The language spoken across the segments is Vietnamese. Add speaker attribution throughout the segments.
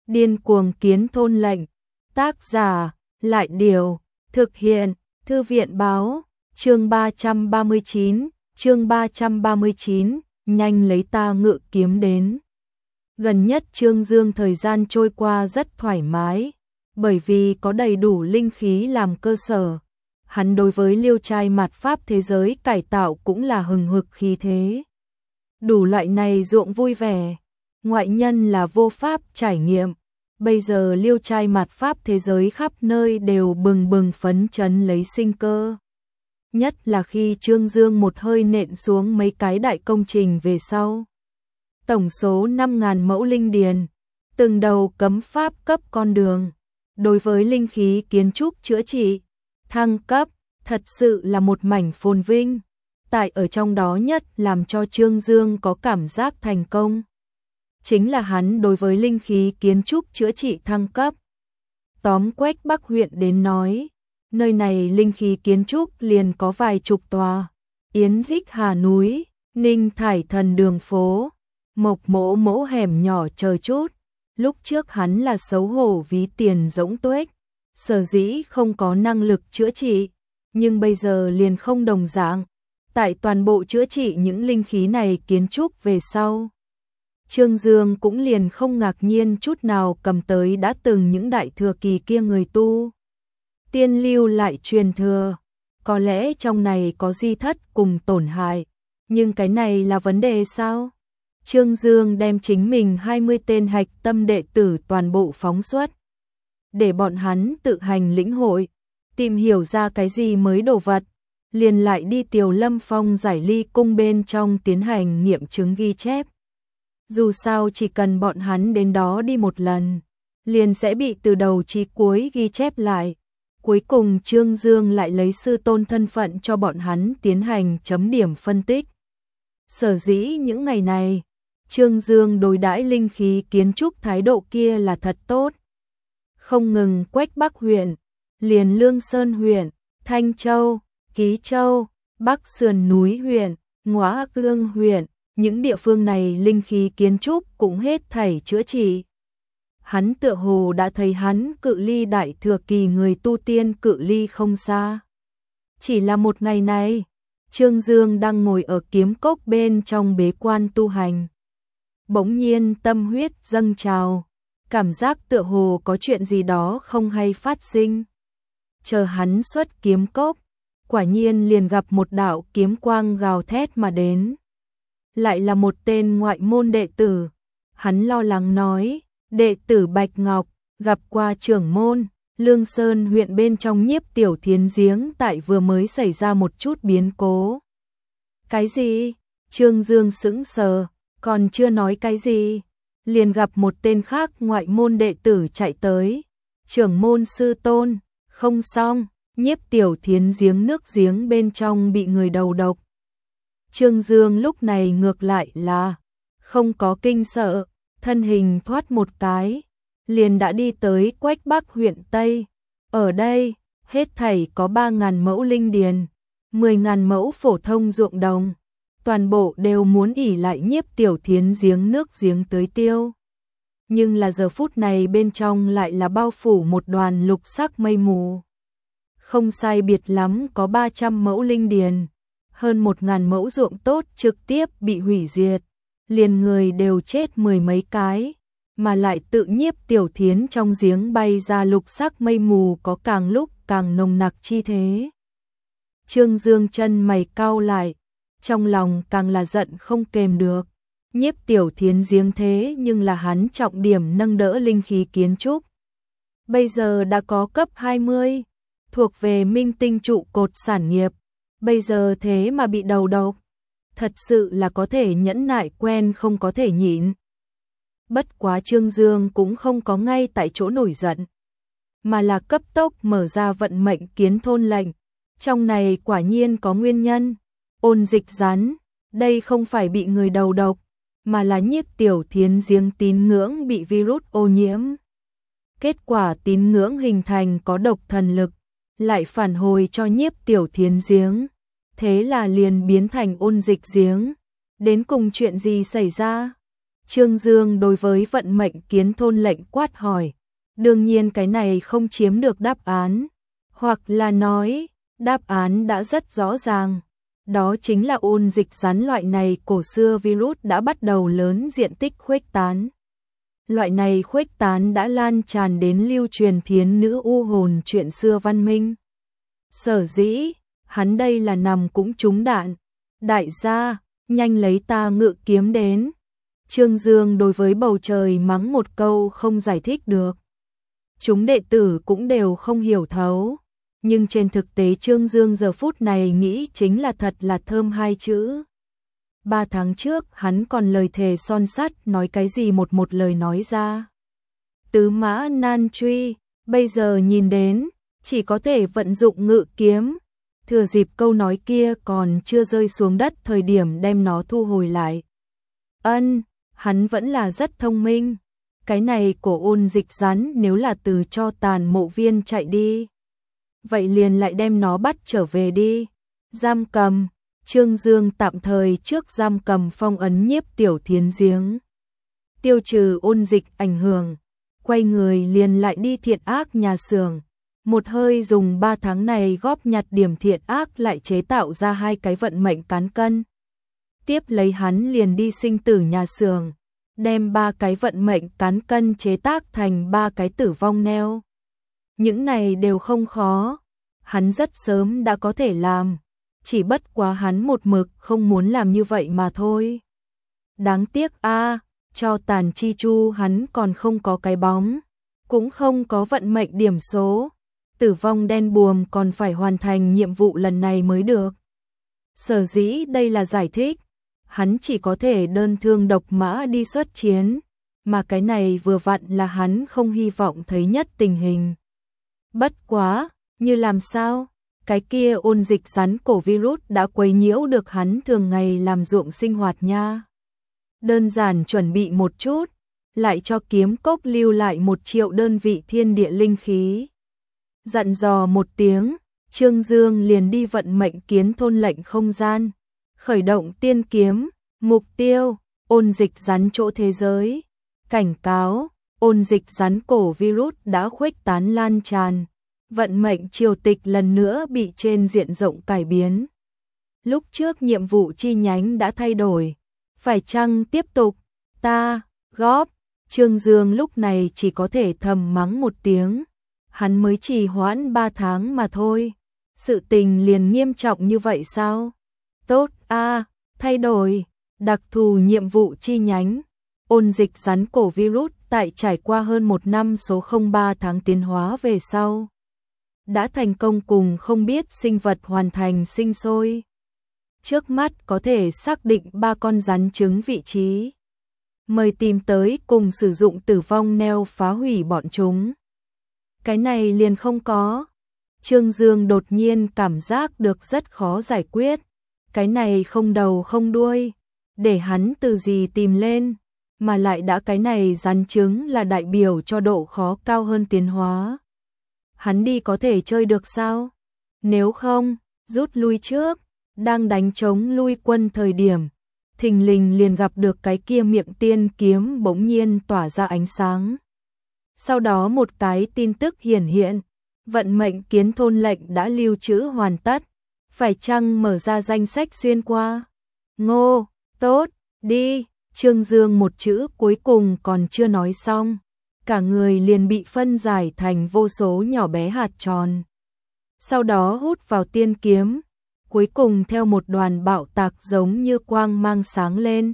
Speaker 1: Điên cuồng kiến thôn lệnh. Tác giả, Lại Điều, thực hiện, Thư viện báo, chương 339, nhanh lấy ta ngự kiếm đến. Gần nhất Trương Dương thời gian trôi qua rất thoải mái, bởi vì có đầy đủ linh khí làm cơ sở. Hắn đối với liêu trai mạt pháp thế giới cải tạo cũng là hừng hực khí thế. Đủ loại này ruộng vui vẻ, ngoại nhân là vô pháp trải nghiệm. Bây giờ liêu trai mạt pháp thế giới khắp nơi đều bừng bừng phấn chấn lấy sinh cơ. Nhất là khi Trương Dương một hơi nện xuống mấy cái đại công trình về sau. Tổng số 5.000 mẫu linh điền, từng đầu cấm pháp cấp con đường. Đối với linh khí kiến trúc chữa trị, thăng cấp, thật sự là một mảnh phồn vinh. Tại ở trong đó nhất làm cho Trương Dương có cảm giác thành công. Chính là hắn đối với linh khí kiến trúc chữa trị thăng cấp. Tóm Quách Bắc huyện đến nói, nơi này linh khí kiến trúc liền có vài chục tòa. Yến Dích Hà núi, Ninh Thải Thần đường phố, Mộc Mỗ Mỗ hẻm nhỏ chờ chút. Lúc trước hắn là xấu hổ ví tiền rỗng tuếch, sở dĩ không có năng lực chữa trị, nhưng bây giờ liền không đồng dạng. Tại toàn bộ chữa trị những linh khí này kiến trúc về sau, Trương Dương cũng liền không ngạc nhiên chút nào cầm tới đã từng những đại thừa kỳ kia người tu tiên lưu lại truyền thừa. Có lẽ trong này có di thất cùng tổn hại, nhưng cái này là vấn đề sao? Trương Dương đem chính mình 20 tên hạch tâm đệ tử toàn bộ phóng xuất, để bọn hắn tự hành lĩnh hội, tìm hiểu ra cái gì mới đồ vật, liền lại đi Tiều Lâm Phong Giải Ly cung bên trong tiến hành nghiệm chứng ghi chép. Dù sao chỉ cần bọn hắn đến đó đi một lần, liền sẽ bị từ đầu chí cuối ghi chép lại. Cuối cùng Trương Dương lại lấy sư tôn thân phận cho bọn hắn tiến hành chấm điểm phân tích. Sở dĩ những ngày này, Trương Dương đối đãi linh khí kiến trúc thái độ kia là thật tốt. Không ngừng Quách Bắc huyện, liền Lương Sơn huyện, Thanh Châu, Ký Châu, Bắc Sườn núi huyện, Ngóa Cương huyện, những địa phương này linh khí kiến trúc cũng hết thảy chữa trị. Hắn tựa hồ đã thấy hắn cự ly đại thừa kỳ người tu tiên cự ly không xa. Chỉ là một ngày này, Trương Dương đang ngồi ở kiếm cốc bên trong bế quan tu hành. Bỗng nhiên tâm huyết dâng trào, cảm giác tựa hồ có chuyện gì đó không hay phát sinh. Chờ hắn xuất kiếm cốc, quả nhiên liền gặp một đạo kiếm quang gào thét mà đến. Lại là một tên ngoại môn đệ tử. Hắn lo lắng nói, đệ tử Bạch Ngọc, gặp qua trưởng môn, Lương Sơn huyện bên trong Nhiếp Tiểu Thiến giếng tại vừa mới xảy ra một chút biến cố. Cái gì? Trương Dương sững sờ, còn chưa nói cái gì, liền gặp một tên khác ngoại môn đệ tử chạy tới. Trưởng môn sư tôn, không xong, Nhiếp Tiểu Thiến giếng nước giếng bên trong bị người đầu độc. Trương Dương lúc này ngược lại là không có kinh sợ, thân hình thoát một cái, liền đã đi tới Quách Bắc huyện Tây. Ở đây, hết thảy có 3.000 mẫu linh điền, 10.000 mẫu phổ thông ruộng đồng, toàn bộ đều muốn ỉ lại Nhiếp Tiểu Thiến giếng nước giếng tưới tiêu. Nhưng là giờ phút này bên trong lại là bao phủ một đoàn lục sắc mây mù. Không sai biệt lắm có 300 mẫu linh điền, hơn 1.000 mẫu ruộng tốt trực tiếp bị hủy diệt, liền người đều chết mười mấy cái, mà lại tự Nhiếp Tiểu Thiến trong giếng bay ra lục sắc mây mù có càng lúc càng nồng nặc chi thế. Trương Dương chân mày cau lại, trong lòng càng là giận không kềm được. Nhiếp Tiểu Thiến giếng thế nhưng là hắn trọng điểm nâng đỡ linh khí kiến trúc. Bây giờ đã có cấp 20, thuộc về minh tinh trụ cột sản nghiệp, bây giờ thế mà bị đầu độc. Thật sự là có thể nhẫn nại quen không có thể nhịn. Bất quá Trương Dương cũng không có ngay tại chỗ nổi giận, mà là cấp tốc mở ra vận mệnh kiến thôn lệnh. Trong này quả nhiên có nguyên nhân. Ôn Dịch rắn, đây không phải bị người đầu độc, mà là Nhiếp Tiểu Thiến giếng tín ngưỡng bị virus ô nhiễm. Kết quả tín ngưỡng hình thành có độc thần lực, lại phản hồi cho Nhiếp Tiểu Thiến giếng. Thế là liền biến thành ôn dịch giếng. Đến cùng chuyện gì xảy ra? Trương Dương đối với vận mệnh kiến thôn lệnh quát hỏi. Đương nhiên cái này không chiếm được đáp án. Hoặc là nói, đáp án đã rất rõ ràng. Đó chính là ôn dịch rắn loại này cổ xưa virus đã bắt đầu lớn diện tích khuếch tán. Loại này khuếch tán đã lan tràn đến lưu truyền thiến nữ u hồn chuyện xưa văn minh. Sở dĩ, hắn đây là nằm cũng trúng đạn. Đại gia, nhanh lấy ta ngự kiếm đến. Trương Dương đối với bầu trời mắng một câu không giải thích được. Chúng đệ tử cũng đều không hiểu thấu. Nhưng trên thực tế Trương Dương giờ phút này nghĩ chính là thật là thơm hai chữ. 3 tháng trước hắn còn lời thề son sắt nói cái gì một lời nói ra. Tứ mã nan truy, bây giờ nhìn đến, chỉ có thể vận dụng ngự kiếm. Thừa dịp câu nói kia còn chưa rơi xuống đất thời điểm đem nó thu hồi lại. Hắn vẫn là rất thông minh. Cái này của ôn dịch rắn nếu là từ cho tàn mộ viên chạy đi. Vậy liền lại đem nó bắt trở về đi. Giam cầm, Trương Dương tạm thời trước giam cầm phong ấn Nhiếp Tiểu Thiến giếng. Tiêu trừ ôn dịch ảnh hưởng, quay người liền lại đi thiện ác nhà xưởng. Một hơi dùng 3 tháng này góp nhặt điểm thiện ác lại chế tạo ra 2 cái vận mệnh cán cân. Tiếp lấy hắn liền đi sinh tử nhà xưởng, đem 3 cái vận mệnh cán cân chế tác thành 3 cái tử vong neo. Những này đều không khó, hắn rất sớm đã có thể làm, chỉ bất quá hắn một mực không muốn làm như vậy mà thôi. Đáng tiếc cho tàn chi chu hắn còn không có cái bóng, cũng không có vận mệnh điểm số. Tử vong đen buồm còn phải hoàn thành nhiệm vụ lần này mới được. Sở dĩ đây là giải thích, hắn chỉ có thể đơn thương độc mã đi xuất chiến, mà cái này vừa vặn là hắn không hy vọng thấy nhất tình hình. Bất quá, như làm sao? Cái kia ôn dịch rắn cổ virus đã quấy nhiễu được hắn thường ngày làm ruộng sinh hoạt nha. Đơn giản chuẩn bị một chút, lại cho kiếm cốc lưu lại 1 triệu đơn vị thiên địa linh khí. Dặn dò một tiếng, Trương Dương liền đi vận mệnh kiến thôn lệnh không gian, khởi động tiên kiếm, mục tiêu, ôn dịch rắn chỗ thế giới. Cảnh cáo, ôn dịch rắn cổ virus đã khuếch tán lan tràn, vận mệnh triều tịch lần nữa bị trên diện rộng cải biến. Lúc trước nhiệm vụ chi nhánh đã thay đổi, phải chăng tiếp tục, Trương Dương lúc này chỉ có thể thầm mắng một tiếng. Hắn mới trì hoãn 3 tháng mà thôi. Sự tình liền nghiêm trọng như vậy sao? Tốt thay đổi, đặc thù nhiệm vụ chi nhánh. Ôn dịch rắn cổ virus tại trải qua hơn 1 năm số 03 tháng tiến hóa về sau. Đã thành công cùng không biết sinh vật hoàn thành sinh sôi. Trước mắt có thể xác định 3 con rắn trứng vị trí. Mời tìm tới cùng sử dụng tử vong neo phá hủy bọn chúng. Cái này liền không có. Trương Dương đột nhiên cảm giác được rất khó giải quyết. Cái này không đầu không đuôi. Để hắn từ gì tìm lên. Mà lại đã cái này rắn trứng là đại biểu cho độ khó cao hơn tiến hóa. Hắn đi có thể chơi được sao? Nếu không, rút lui trước. Đang đánh chống lui quân thời điểm. Thình lình liền gặp được cái kia miệng tiên kiếm bỗng nhiên tỏa ra ánh sáng. Sau đó một cái tin tức hiển hiện, vận mệnh kiến thôn lệnh đã lưu trữ hoàn tất, phải chăng mở ra danh sách xuyên qua? Ngô, tốt, đi, Trương Dương một chữ cuối cùng còn chưa nói xong, cả người liền bị phân giải thành vô số nhỏ bé hạt tròn. Sau đó hút vào tiên kiếm, cuối cùng theo một đoàn bạo tạc giống như quang mang sáng lên.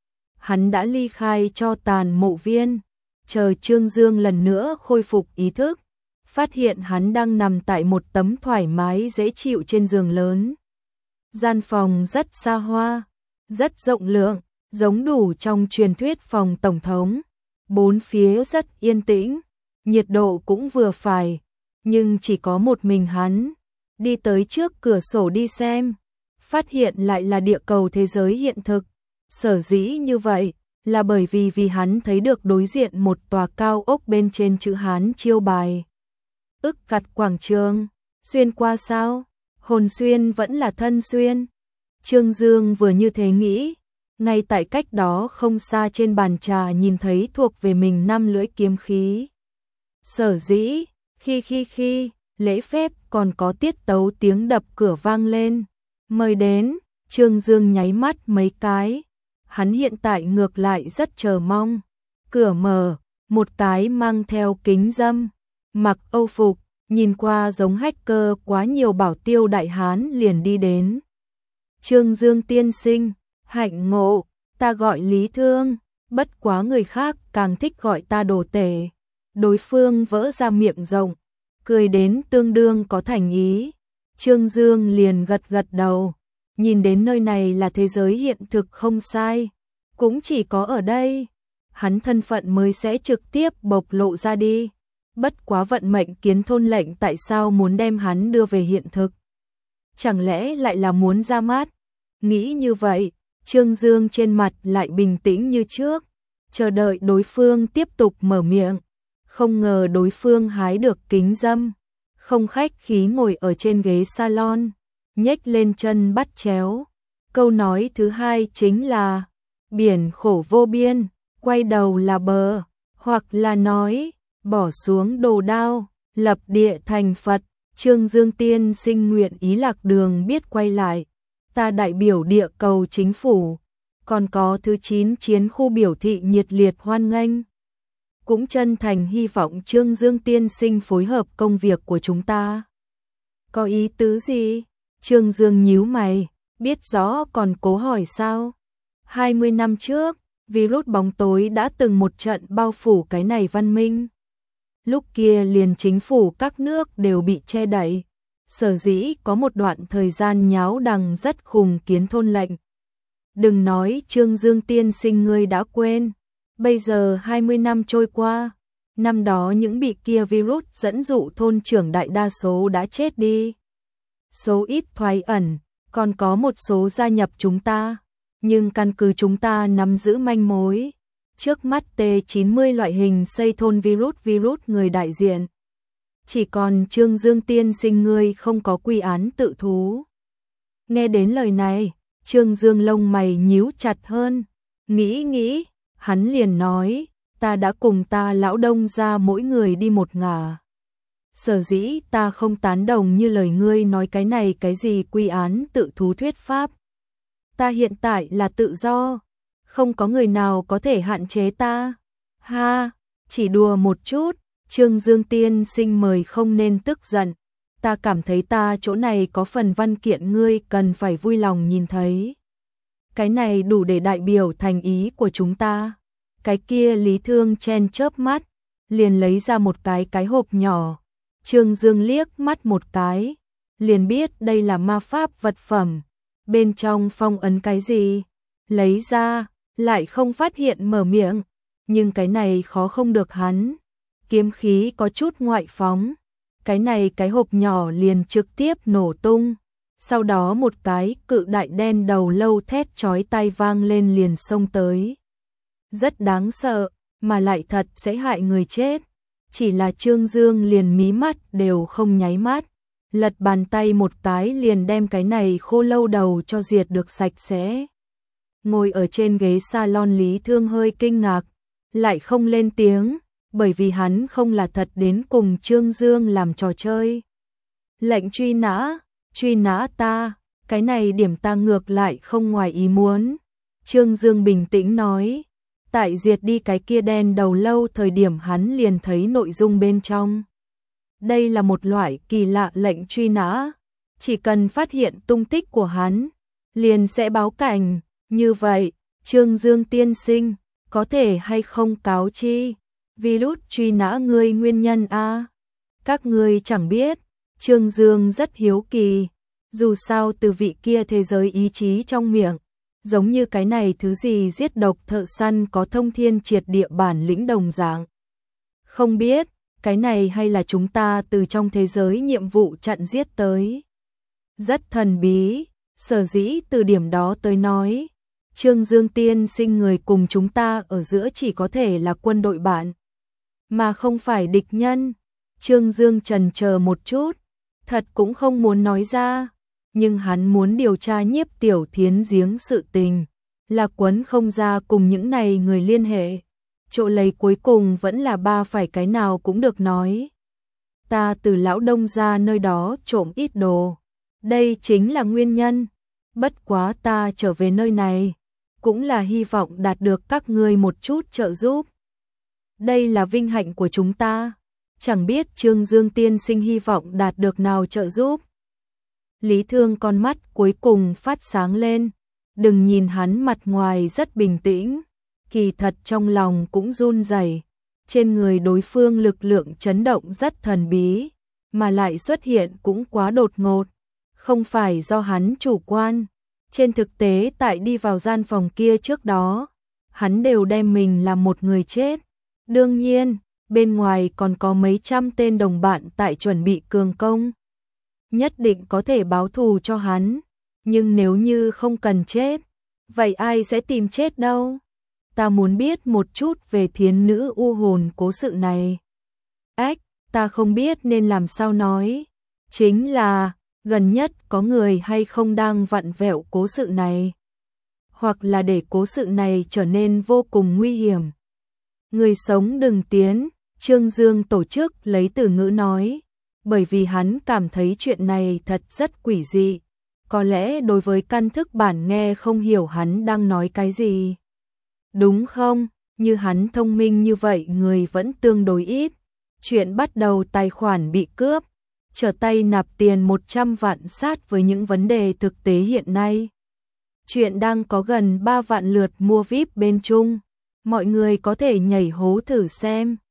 Speaker 1: Hắn đã ly khai cho tàn mộ viên. Chờ Trương Dương lần nữa khôi phục ý thức, phát hiện hắn đang nằm tại một tấm thoải mái dễ chịu trên giường lớn. Gian phòng rất xa hoa, rất rộng lượng, giống đủ trong truyền thuyết phòng tổng thống. 4 phía rất yên tĩnh, nhiệt độ cũng vừa phải, nhưng chỉ có một mình hắn. Đi tới trước cửa sổ đi xem, phát hiện lại là địa cầu thế giới hiện thực. Sở dĩ như vậy là bởi vì hắn thấy được đối diện một tòa cao ốc bên trên chữ Hán chiêu bài. Ức Gặt quảng trường, xuyên qua sao? Hồn xuyên vẫn là thân xuyên. Trương Dương vừa như thế nghĩ, ngay tại cách đó không xa trên bàn trà nhìn thấy thuộc về mình 5 lưỡi kiếm khí. Sở dĩ, khi, lễ phép còn có tiết tấu tiếng đập cửa vang lên. Mời đến, Trương Dương nháy mắt mấy cái. Hắn hiện tại ngược lại rất chờ mong. Cửa mở, một cái mang theo kính râm, mặc âu phục, nhìn qua giống hacker quá nhiều bảo tiêu đại hán liền đi đến. Trương Dương tiên sinh, hạnh ngộ, ta gọi Lý Thương, bất quá người khác càng thích gọi ta đồ tể. Đối phương vỡ ra miệng rộng, cười đến tương đương có thành ý. Trương Dương liền gật gật đầu, nhìn đến nơi này là thế giới hiện thực không sai, cũng chỉ có ở đây, hắn thân phận mới sẽ trực tiếp bộc lộ ra đi. Bất quá vận mệnh Kiến Thôn lệnh tại sao muốn đem hắn đưa về hiện thực? Chẳng lẽ lại là muốn ra mắt? Nghĩ như vậy, Trương Dương trên mặt lại bình tĩnh như trước, chờ đợi đối phương tiếp tục mở miệng. Không ngờ đối phương hái được kính râm, không khách khí ngồi ở trên ghế salon, nhếch lên chân bắt chéo. Câu nói thứ hai chính là biển khổ vô biên, quay đầu là bờ, hoặc là nói bỏ xuống đồ đao, lập địa thành Phật. Trương Dương tiên sinh nguyện ý lạc đường biết quay lại, ta đại biểu địa cầu chính phủ, còn có thứ 9 chiến khu biểu thị nhiệt liệt hoan nghênh. Cũng chân thành hy vọng Trương Dương tiên sinh phối hợp công việc của chúng ta. Có ý tứ gì? Trương Dương nhíu mày, biết rõ còn cố hỏi sao? 20 năm trước, virus bóng tối đã từng một trận bao phủ cái này văn minh. Lúc kia liền chính phủ các nước đều bị che đậy. Sở dĩ có một đoạn thời gian nháo đằng rất khùng Kiến Thôn lệnh. Đừng nói Trương Dương tiên sinh ngươi đã quên. Bây giờ 20 năm trôi qua, năm đó những bị kia virus dẫn dụ thôn trưởng đại đa số đã chết đi. Số ít thoái ẩn, còn có một số gia nhập chúng ta, nhưng căn cứ chúng ta nắm giữ manh mối. Trước mắt T90 loại hình xây thôn virus người đại diện. Chỉ còn Trương Dương tiên sinh ngươi không có quy án tự thú. Nghe đến lời này, Trương Dương lông mày nhíu chặt hơn, nghĩ, hắn liền nói, ta đã cùng ta lão đông ra mỗi người đi một ngả. Sở dĩ ta không tán đồng như lời ngươi nói cái này cái gì quy án tự thú thuyết pháp. Ta hiện tại là tự do, không có người nào có thể hạn chế ta. Ha, chỉ đùa một chút, Trương Dương tiên sinh mời không nên tức giận. Ta cảm thấy ta chỗ này có phần văn kiện ngươi cần phải vui lòng nhìn thấy. Cái này đủ để đại biểu thành ý của chúng ta. Cái kia Lý Thương chen chớp mắt, liền lấy ra một cái hộp nhỏ. Trương Dương liếc mắt một cái, liền biết đây là ma pháp vật phẩm. Bên trong phong ấn cái gì? Lấy ra, lại không phát hiện mở miệng. Nhưng cái này khó không được hắn. Kiếm khí có chút ngoại phóng. Cái hộp nhỏ liền trực tiếp nổ tung. Sau đó một cái cự đại đen đầu lâu thét chói tai vang lên liền xông tới. Rất đáng sợ, mà lại thật sẽ hại người chết. Chỉ là Trương Dương liền mí mắt đều không nháy mắt. Lật bàn tay một cái liền đem cái này khô lâu đầu cho diệt được sạch sẽ. Ngồi ở trên ghế salon Lý Thương hơi kinh ngạc, lại không lên tiếng, bởi vì hắn không là thật đến cùng Trương Dương làm trò chơi. Lệnh truy nã ta, cái này điểm ta ngược lại không ngoài ý muốn. Trương Dương bình tĩnh nói, tại diệt đi cái kia đen đầu lâu thời điểm hắn liền thấy nội dung bên trong. Đây là một loại kỳ lạ lệnh truy nã, chỉ cần phát hiện tung tích của hắn, liền sẽ báo cảnh. Như vậy, Trương Dương tiên sinh, có thể hay không cáo chi virus truy nã ngươi nguyên nhân a? Các ngươi chẳng biết. Trương Dương rất hiếu kỳ, dù sao từ vị kia thế giới ý chí trong miệng, giống như cái này thứ gì giết độc thợ săn có thông thiên triệt địa bản lĩnh đồng dạng. Không biết, cái này hay là chúng ta từ trong thế giới nhiệm vụ chặn giết tới. Rất thần bí, sở dĩ từ điểm đó tới nói, Trương Dương tiên sinh người cùng chúng ta ở giữa chỉ có thể là quân đội bạn, mà không phải địch nhân. Trương Dương chần chờ một chút, thật cũng không muốn nói ra, nhưng hắn muốn điều tra Nhiếp Tiểu Thiến giếng sự tình, là quấn không ra cùng những này người liên hệ. Chỗ lấy cuối cùng vẫn là ba phải cái nào cũng được nói. Ta từ lão Đông ra nơi đó trộm ít đồ. Đây chính là nguyên nhân. Bất quá ta trở về nơi này, cũng là hy vọng đạt được các ngươi một chút trợ giúp. Đây là vinh hạnh của chúng ta. Chẳng biết Trương Dương tiên sinh hy vọng đạt được nào trợ giúp. Lý Thương con mắt cuối cùng phát sáng lên. Đừng nhìn hắn mặt ngoài rất bình tĩnh, kỳ thật trong lòng cũng run rẩy. Trên người đối phương lực lượng chấn động rất thần bí, mà lại xuất hiện cũng quá đột ngột. Không phải do hắn chủ quan. Trên thực tế tại đi vào gian phòng kia trước đó, hắn đều đem mình làm một người chết. Đương nhiên, bên ngoài còn có mấy trăm tên đồng bạn tại chuẩn bị cường công. Nhất định có thể báo thù cho hắn. Nhưng nếu như không cần chết, vậy ai sẽ tìm chết đâu? Ta muốn biết một chút về thiến nữ u hồn cố sự này. Ách, ta không biết nên làm sao nói. Chính là, gần nhất có người hay không đang vặn vẹo cố sự này. Hoặc là để cố sự này trở nên vô cùng nguy hiểm. Người sống đừng tiến, Trương Dương tổ chức lấy từ ngữ nói. Bởi vì hắn cảm thấy chuyện này thật rất quỷ dị. Có lẽ đối với căn thức bản nghe không hiểu hắn đang nói cái gì. Đúng không? Như hắn thông minh như vậy người vẫn tương đối ít. Chuyện bắt đầu tài khoản bị cướp, trở tay nạp tiền 100 vạn sát với những vấn đề thực tế hiện nay. Chuyện đang có gần 3 vạn lượt mua VIP bên Trung. Mọi người có thể nhảy hố thử xem.